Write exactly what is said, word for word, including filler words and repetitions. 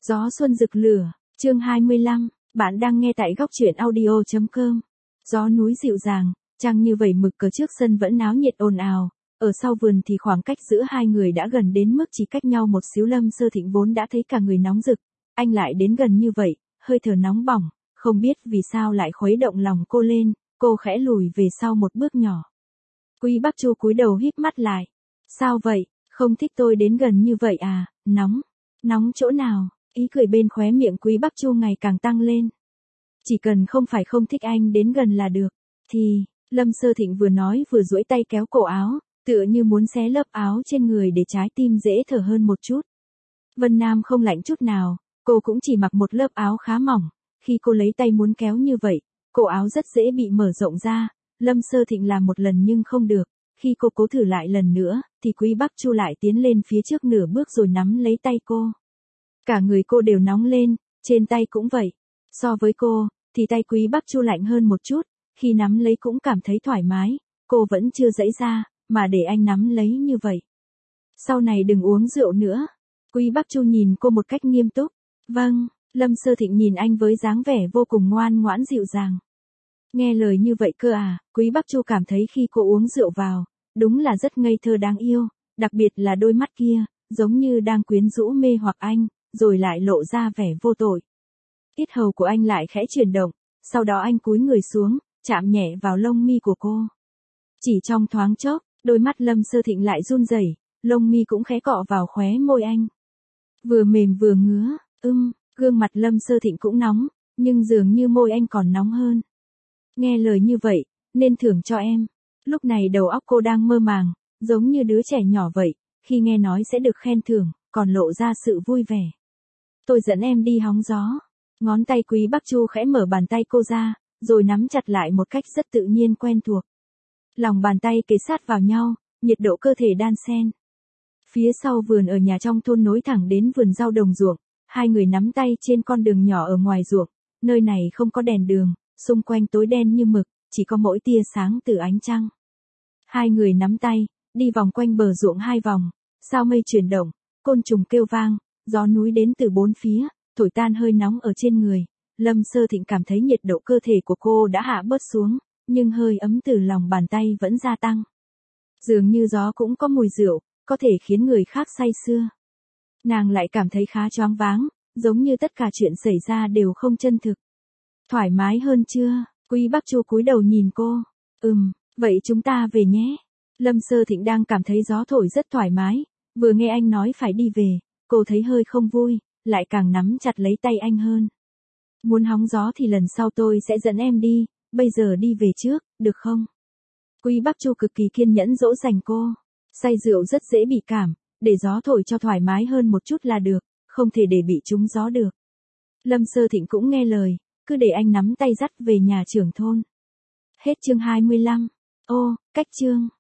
Gió xuân rực lửa, chương hai mươi lăm, bạn đang nghe tại góc truyện audio chấm com. Gió núi dịu dàng, trăng như vẩy mực cờ trước sân vẫn náo nhiệt ồn ào, ở sau vườn thì khoảng cách giữa hai người đã gần đến mức chỉ cách nhau một xíu. Lâm Sơ Thịnh vốn đã thấy cả người nóng rực, anh lại đến gần như vậy, hơi thở nóng bỏng, không biết vì sao lại khuấy động lòng cô lên, cô khẽ lùi về sau một bước nhỏ. Quý Bắc Chu cúi đầu híp mắt lại. Sao vậy, không thích tôi đến gần như vậy à, nóng, nóng chỗ nào? Ý cười bên khóe miệng Quý Bắc Chu ngày càng tăng lên. Chỉ cần không phải không thích anh đến gần là được, thì, Lâm Sơ Thịnh vừa nói vừa duỗi tay kéo cổ áo, tựa như muốn xé lớp áo trên người để trái tim dễ thở hơn một chút. Vân Nam không lạnh chút nào, cô cũng chỉ mặc một lớp áo khá mỏng, khi cô lấy tay muốn kéo như vậy, cổ áo rất dễ bị mở rộng ra. Lâm Sơ Thịnh làm một lần nhưng không được, khi cô cố thử lại lần nữa, thì Quý Bắc Chu lại tiến lên phía trước nửa bước rồi nắm lấy tay cô. Cả người cô đều nóng lên, trên tay cũng vậy. So với cô, thì tay Quý Bắc Chu lạnh hơn một chút, khi nắm lấy cũng cảm thấy thoải mái, cô vẫn chưa giãy ra, mà để anh nắm lấy như vậy. Sau này đừng uống rượu nữa. Quý Bắc Chu nhìn cô một cách nghiêm túc. Vâng, Lâm Sơ Thịnh nhìn anh với dáng vẻ vô cùng ngoan ngoãn dịu dàng. Nghe lời như vậy cơ à, Quý Bắc Chu cảm thấy khi cô uống rượu vào, đúng là rất ngây thơ đáng yêu, đặc biệt là đôi mắt kia, giống như đang quyến rũ mê hoặc anh, rồi lại lộ ra vẻ vô tội. Yết hầu của anh lại khẽ chuyển động, sau đó anh cúi người xuống, chạm nhẹ vào lông mi của cô. Chỉ trong thoáng chốc, đôi mắt Lâm Sơ Thịnh lại run rẩy, lông mi cũng khẽ cọ vào khóe môi anh. Vừa mềm vừa ngứa, ưm, gương mặt Lâm Sơ Thịnh cũng nóng, nhưng dường như môi anh còn nóng hơn. Nghe lời như vậy, nên thưởng cho em. Lúc này đầu óc cô đang mơ màng, giống như đứa trẻ nhỏ vậy, khi nghe nói sẽ được khen thưởng, còn lộ ra sự vui vẻ. Tôi dẫn em đi hóng gió. Ngón tay Quý Bắc Chu khẽ mở bàn tay cô ra, rồi nắm chặt lại một cách rất tự nhiên quen thuộc. Lòng bàn tay kề sát vào nhau, nhiệt độ cơ thể đan xen. Phía sau vườn ở nhà trong thôn nối thẳng đến vườn rau đồng ruộng, hai người nắm tay trên con đường nhỏ ở ngoài ruộng, nơi này không có đèn đường, xung quanh tối đen như mực, chỉ có mỗi tia sáng từ ánh trăng. Hai người nắm tay, đi vòng quanh bờ ruộng hai vòng, sao mây chuyển động, côn trùng kêu vang, gió núi đến từ bốn phía, thổi tan hơi nóng ở trên người. Lâm Sơ Thịnh cảm thấy nhiệt độ cơ thể của cô đã hạ bớt xuống, nhưng hơi ấm từ lòng bàn tay vẫn gia tăng. Dường như gió cũng có mùi rượu, có thể khiến người khác say sưa. Nàng lại cảm thấy khá choáng váng, giống như tất cả chuyện xảy ra đều không chân thực. Thoải mái hơn chưa? Quý Bắc Chu cúi đầu nhìn cô. Ừm, vậy chúng ta về nhé. Lâm Sơ Thịnh đang cảm thấy gió thổi rất thoải mái, vừa nghe anh nói phải đi về, cô thấy hơi không vui, lại càng nắm chặt lấy tay anh hơn. Muốn hóng gió thì lần sau tôi sẽ dẫn em đi, bây giờ đi về trước, được không? Quý Bắc Chu cực kỳ kiên nhẫn dỗ dành cô. Say rượu rất dễ bị cảm, để gió thổi cho thoải mái hơn một chút là được, không thể để bị trúng gió được. Lâm Sơ Thịnh cũng nghe lời, cứ để anh nắm tay dắt về nhà trưởng thôn. Hết chương hai mươi lăm. Ô, cách chương.